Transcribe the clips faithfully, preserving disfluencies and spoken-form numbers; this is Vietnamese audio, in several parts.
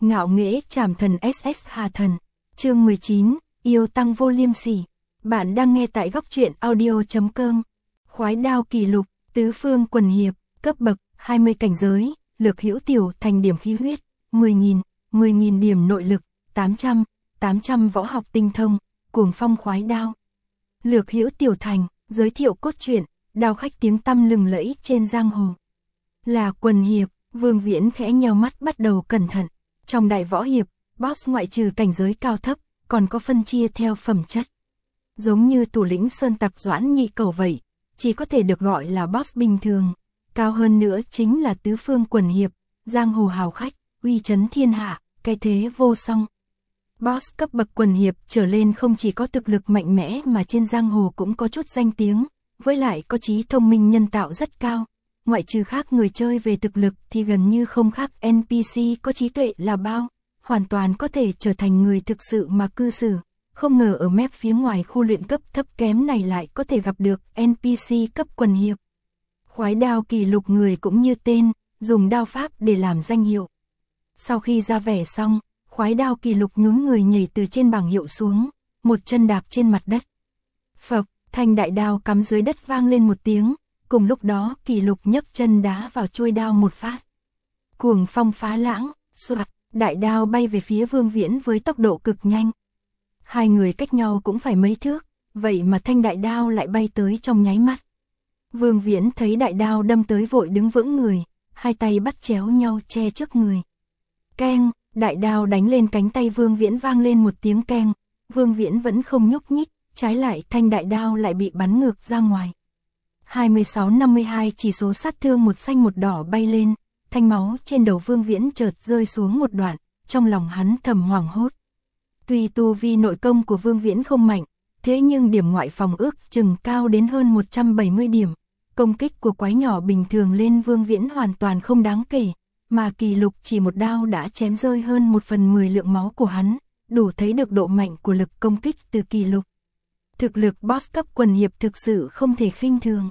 Ngạo nghễ trảm thần ét ét Hà Thần. Chương mười chín, yêu tăng vô liêm sỉ. Bạn đang nghe tại góc truyện audio chấm com. Khoái đao kỳ lục, tứ phương quần hiệp, cấp bậc, hai mươi cảnh giới, lực hữu tiểu thành điểm khí huyết, mười nghìn, mười nghìn điểm nội lực, tám trăm, tám trăm võ học tinh thông, cuồng phong khoái đao. Lược hữu tiểu thành, giới thiệu cốt truyện, đao khách tiếng tăm lừng lẫy trên giang hồ. Là quần hiệp, Vương Viễn khẽ nheo mắt bắt đầu cẩn thận. Trong đại võ hiệp, boss ngoại trừ cảnh giới cao thấp, còn có phân chia theo phẩm chất. Giống như thủ lĩnh sơn tặc Doãn Nhị Cẩu vậy, chỉ có thể được gọi là boss bình thường. Cao hơn nữa chính là tứ phương quần hiệp, giang hồ hào khách, uy chấn thiên hạ, cái thế vô song. Boss cấp bậc quần hiệp trở lên không chỉ có thực lực mạnh mẽ mà trên giang hồ cũng có chút danh tiếng, với lại có trí thông minh nhân tạo rất cao. Ngoại trừ khác người chơi về thực lực thì gần như không khác en pê xê có trí tuệ là bao, hoàn toàn có thể trở thành người thực sự mà cư xử. Không ngờ ở mép phía ngoài khu luyện cấp thấp kém này lại có thể gặp được en pê xê cấp quần hiệp. Khoái đao kỳ lục người cũng như tên, dùng đao pháp để làm danh hiệu. Sau khi ra vẻ xong, khoái đao kỳ lục nhún người nhảy từ trên bảng hiệu xuống, một chân đạp trên mặt đất. Phập, thanh đại đao cắm dưới đất vang lên một tiếng. Cùng lúc đó kỳ lục nhấc chân đá vào chuôi đao một phát. Cuồng phong phá lãng, soạt, đại đao bay về phía Vương Viễn với tốc độ cực nhanh. Hai người cách nhau cũng phải mấy thước, vậy mà thanh đại đao lại bay tới trong nháy mắt. Vương Viễn thấy đại đao đâm tới vội đứng vững người, hai tay bắt chéo nhau che trước người. Keng, đại đao đánh lên cánh tay Vương Viễn vang lên một tiếng keng, Vương Viễn vẫn không nhúc nhích, trái lại thanh đại đao lại bị bắn ngược ra ngoài. hai mươi sáu năm mươi hai chỉ số sát thương một xanh một đỏ bay lên, thanh máu trên đầu Vương Viễn chợt rơi xuống một đoạn, trong lòng hắn thầm hoảng hốt. Tuy tu vi nội công của Vương Viễn không mạnh, thế nhưng điểm ngoại phòng ước chừng cao đến hơn một trăm bảy mươi điểm, công kích của quái nhỏ bình thường lên Vương Viễn hoàn toàn không đáng kể, mà kỳ lục chỉ một đao đã chém rơi hơn một phần mười lượng máu của hắn, đủ thấy được độ mạnh của lực công kích từ kỳ lục. Thực lực boss cấp quần hiệp thực sự không thể khinh thường.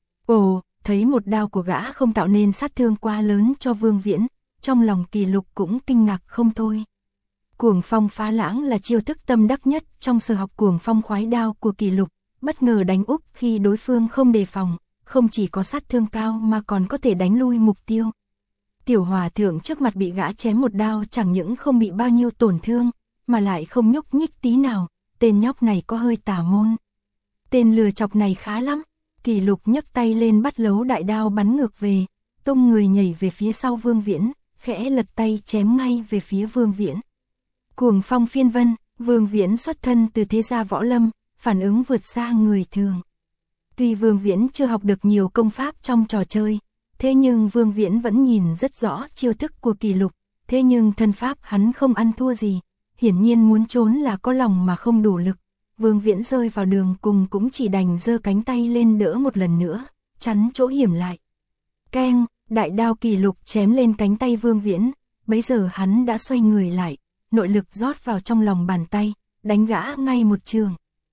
Ồ, thấy một đao của gã không tạo nên sát thương quá lớn cho Vương Viễn, trong lòng kỳ lục cũng kinh ngạc không thôi. Cuồng phong phá lãng là chiêu thức tâm đắc nhất trong sở học cuồng phong khoái đao của kỳ lục, bất ngờ đánh úp khi đối phương không đề phòng, không chỉ có sát thương cao mà còn có thể đánh lui mục tiêu. Tiểu hòa thượng trước mặt bị gã chém một đao chẳng những không bị bao nhiêu tổn thương, mà lại không nhúc nhích tí nào, tên nhóc này có hơi tà môn. Tên lừa chọc này khá lắm. Kỳ lục nhấc tay lên bắt lấu đại đao bắn ngược về, tung người nhảy về phía sau Vương Viễn, khẽ lật tay chém ngay về phía Vương Viễn. Cuồng phong phiên vân, Vương Viễn xuất thân từ thế gia võ lâm, phản ứng vượt xa người thường. Tuy Vương Viễn chưa học được nhiều công pháp trong trò chơi, thế nhưng Vương Viễn vẫn nhìn rất rõ chiêu thức của kỳ lục, thế nhưng thân pháp hắn không ăn thua gì, hiển nhiên muốn trốn là có lòng mà không đủ lực. Vương Viễn rơi vào đường cùng cũng chỉ đành giơ cánh tay lên đỡ một lần nữa, chắn chỗ hiểm lại. Keng, đại đao kỳ lục chém lên cánh tay Vương Viễn, bấy giờ hắn đã xoay người lại, nội lực rót vào trong lòng bàn tay, đánh gã ngay một trường.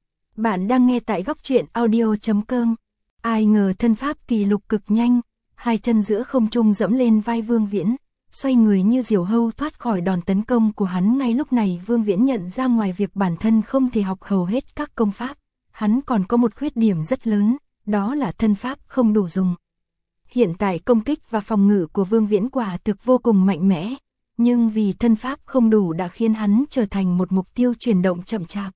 Bạn đang nghe tại góc truyện audio chấm com. Ai ngờ thân pháp kỳ lục cực nhanh, hai chân giữa không trung dẫm lên vai Vương Viễn, xoay người như diều hâu thoát khỏi đòn tấn công của hắn. Ngay lúc này Vương Viễn nhận ra ngoài việc bản thân không thể học hầu hết các công pháp, hắn còn có một khuyết điểm rất lớn, đó là thân pháp không đủ dùng. Hiện tại công kích và phòng ngự của Vương Viễn quả thực vô cùng mạnh mẽ, nhưng vì thân pháp không đủ đã khiến hắn trở thành một mục tiêu chuyển động chậm chạp.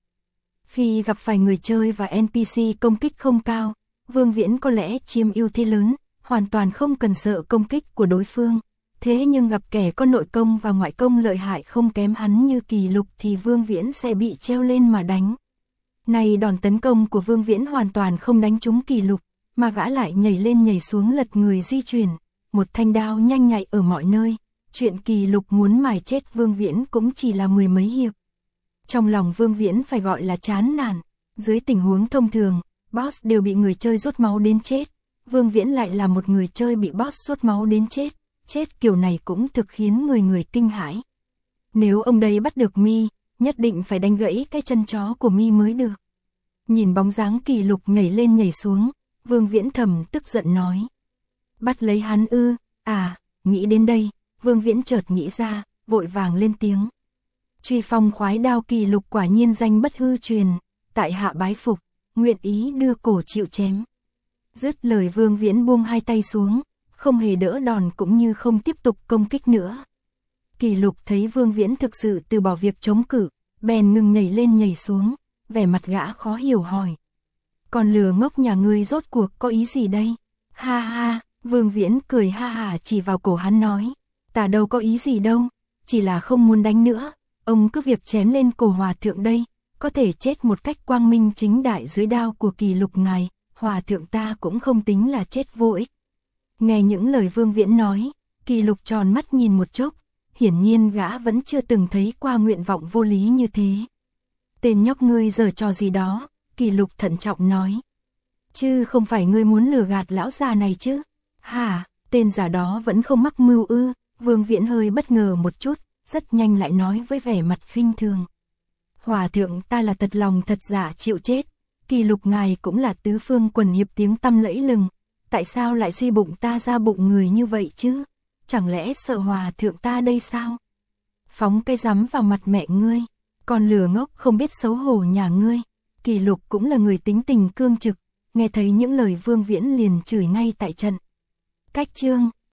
Khi gặp phải người chơi và en pê xê công kích không cao, Vương Viễn có lẽ chiếm ưu thế lớn, hoàn toàn không cần sợ công kích của đối phương. Thế nhưng gặp kẻ có nội công và ngoại công lợi hại không kém hắn như kỳ lục thì Vương Viễn sẽ bị treo lên mà đánh. Này đòn tấn công của Vương Viễn hoàn toàn không đánh trúng kỳ lục, mà gã lại nhảy lên nhảy xuống lật người di chuyển, một thanh đao nhanh nhạy ở mọi nơi. Chuyện kỳ lục muốn mài chết Vương Viễn cũng chỉ là mười mấy hiệp. Trong lòng Vương Viễn phải gọi là chán nản, dưới tình huống thông thường, boss đều bị người chơi rốt máu đến chết. Vương Viễn lại là một người chơi bị boss rốt máu đến chết. Chết kiểu này cũng thực khiến người người kinh hãi. Nếu ông đây bắt được Mi, nhất định phải đánh gãy cái chân chó của Mi mới được. Nhìn bóng dáng kỳ lục nhảy lên nhảy xuống, Vương Viễn thầm tức giận nói. Bắt lấy hắn ư, à, nghĩ đến đây, Vương Viễn chợt nghĩ ra, vội vàng lên tiếng. Truy phong khoái đao Kỳ Lục quả nhiên danh bất hư truyền, tại hạ bái phục, nguyện ý đưa cổ chịu chém. Dứt lời Vương Viễn buông hai tay xuống, không hề đỡ đòn cũng như không tiếp tục công kích nữa. Kỳ Lục thấy Vương Viễn thực sự từ bỏ việc chống cự, bèn ngừng nhảy lên nhảy xuống, vẻ mặt gã khó hiểu hỏi. Còn lừa ngốc nhà ngươi rốt cuộc có ý gì đây? Ha ha, Vương Viễn cười ha hả chỉ vào cổ hắn nói. Ta đâu có ý gì đâu, chỉ là không muốn đánh nữa, ông cứ việc chém lên cổ hòa thượng đây, có thể chết một cách quang minh chính đại dưới đao của Kỳ Lục ngài, hòa thượng ta cũng không tính là chết vô ích. Nghe những lời Vương Viễn nói, Kỳ Lục tròn mắt nhìn một chốc, hiển nhiên gã vẫn chưa từng thấy qua nguyện vọng vô lý như thế. Tên nhóc ngươi giở trò gì đó, Kỳ Lục thận trọng nói. Chứ không phải ngươi muốn lừa gạt lão già này chứ? Hả, tên giả đó vẫn không mắc mưu ư? Vương Viễn hơi bất ngờ một chút, rất nhanh lại nói với vẻ mặt khinh thường. Hòa thượng ta là thật lòng thật giả chịu chết, Kỳ Lục ngài cũng là tứ phương quần hiệp tiếng tăm lẫy lừng, tại sao lại suy bụng ta ra bụng người như vậy chứ? Chẳng lẽ sợ hòa thượng ta đây sao? Phóng cái rắm vào mặt mẹ ngươi, còn lừa ngốc không biết xấu hổ nhà ngươi. Kỳ Lục cũng là người tính tình cương trực, nghe thấy những lời Vương Viễn liền chửi ngay tại trận. Cách chương